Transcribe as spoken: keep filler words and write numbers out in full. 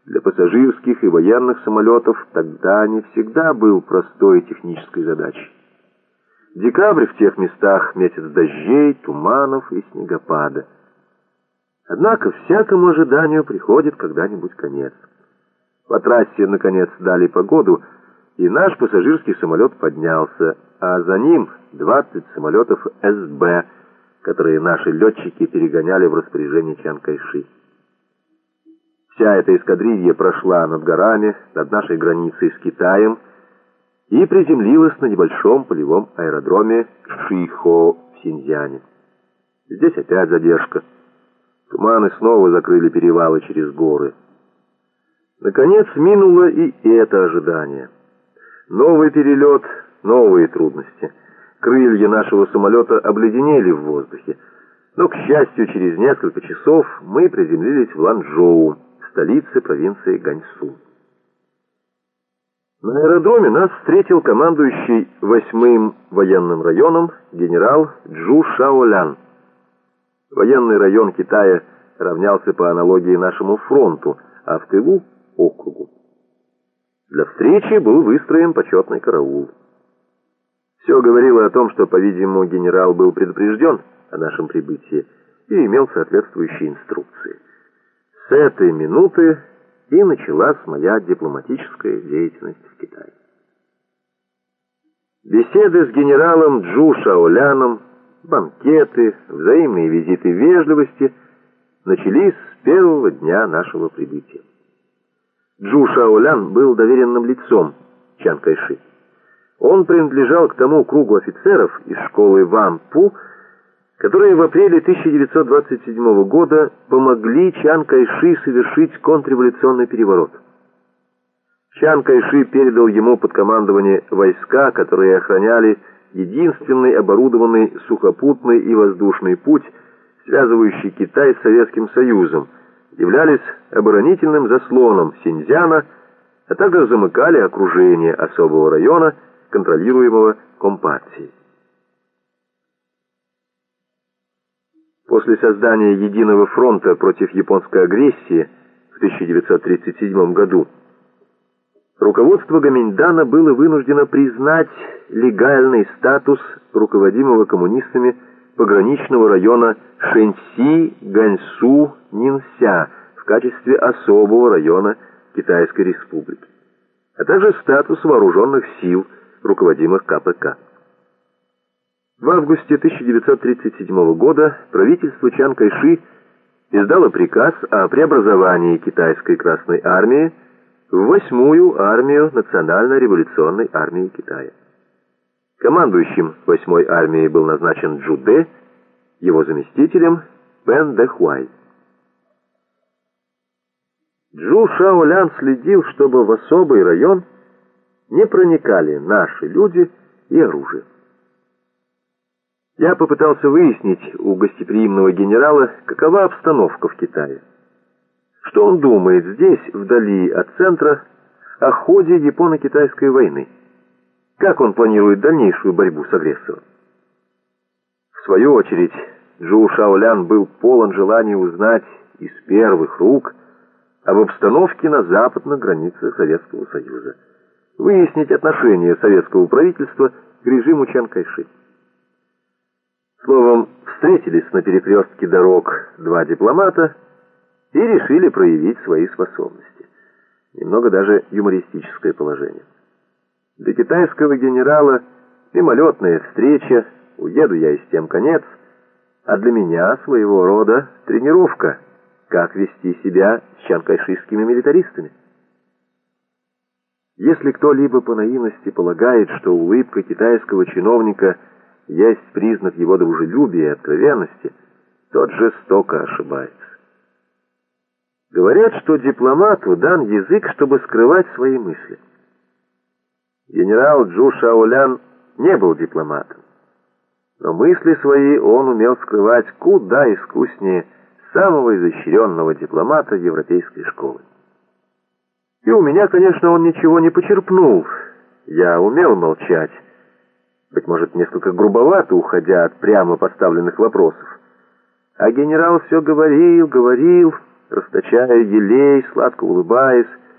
Для пассажирских и военных самолетов тогда не всегда был простой технической задачей. Декабрь в тех местах — месяц дождей, туманов и снегопада. Однако всякому ожиданию приходит когда-нибудь конец. По трассе, наконец, дали погоду, и наш пассажирский самолет поднялся, а за ним двадцать самолетов эс бэ, которые наши летчики перегоняли в распоряжение Чан Кайши. Вся эта эскадрилья прошла над горами, над нашей границей с Китаем и приземлилась на небольшом полевом аэродроме Шихо в Синьцзяне. Здесь опять задержка. Туманы снова закрыли перевалы через горы. Наконец минуло и это ожидание. Новый перелет, новые трудности. Крылья нашего самолета обледенели в воздухе. Но, к счастью, через несколько часов мы приземлились в Ланчжоу, столице провинции Ганьсу. На аэродроме нас встретил командующий восьмым военным районом генерал Чжу Шаолян. Военный район Китая равнялся по аналогии нашему фронту, а в тылу — округу. Для встречи был выстроен почетный караул. Все говорило о том, что, по-видимому, генерал был предупрежден о нашем прибытии и имел соответствующие инструкции. С этой минуты и началась моя дипломатическая деятельность в Китае. Беседы с генералом Чжу Шаоляном, банкеты, взаимные визиты вежливости начались с первого дня нашего прибытия. Чжу Шаолян был доверенным лицом Чан Кайши. Он принадлежал к тому кругу офицеров из школы Ван-Пу, которые в апреле тысяча девятьсот двадцать седьмого года помогли Чан Кайши совершить контрреволюционный переворот. Чан Кайши передал ему под командование войска, которые охраняли единственный оборудованный сухопутный и воздушный путь, связывающий Китай с Советским Союзом, являлись оборонительным заслоном Синьцзяна, а также замыкали окружение особого района, контролируемого Компартией. После создания Единого фронта против японской агрессии в тысяча девятьсот тридцать седьмом году руководство Гоминьдана было вынуждено признать легальный статус руководимого коммунистами пограничного района Шэньси, Ганьсу, Нинся в качестве особого района Китайской Республики, а также статус вооруженных сил, руководимых ка пэ ка. В августе тысяча девятьсот тридцать седьмого года правительство Чан Кайши издало приказ о преобразовании Китайской Красной Армии в восьмую армию Национально-революционной армии Китая. Командующим восьмой армией был назначен Чжу Дэ, его заместителем Пэн Дэхуай. Чжу Шаолян следил, чтобы в особый район не проникали наши люди и оружие. Я попытался выяснить у гостеприимного генерала, какова обстановка в Китае. Что он думает здесь, вдали от центра, о ходе Японо-Китайской войны. Как он планирует дальнейшую борьбу с агрессором. В свою очередь, Чжу Шаолян был полон желания узнать из первых рук об обстановке на западных границах Советского Союза, выяснить отношение советского правительства к режиму Чан Кайши. Словом, встретились на перекрестке дорог два дипломата и решили проявить свои способности. Немного даже юмористическое положение. Для китайского генерала мимолетная встреча, уеду я и с тем конец, а для меня своего рода тренировка, как вести себя с чанкайшистскими милитаристами. Если кто-либо по наивности полагает, что улыбка китайского чиновника есть признак его дружелюбия и откровенности, тот жестоко ошибается. Говорят, что дипломату дан язык, чтобы скрывать свои мысли. Генерал Чжу Шаолян не был дипломатом, но мысли свои он умел скрывать куда искуснее самого изощренного дипломата европейской школы. И у меня, конечно, он ничего не почерпнул. Я умел молчать, быть может, несколько грубовато, уходя от прямо поставленных вопросов. А генерал все говорил, говорил, расточая елей, сладко улыбаясь,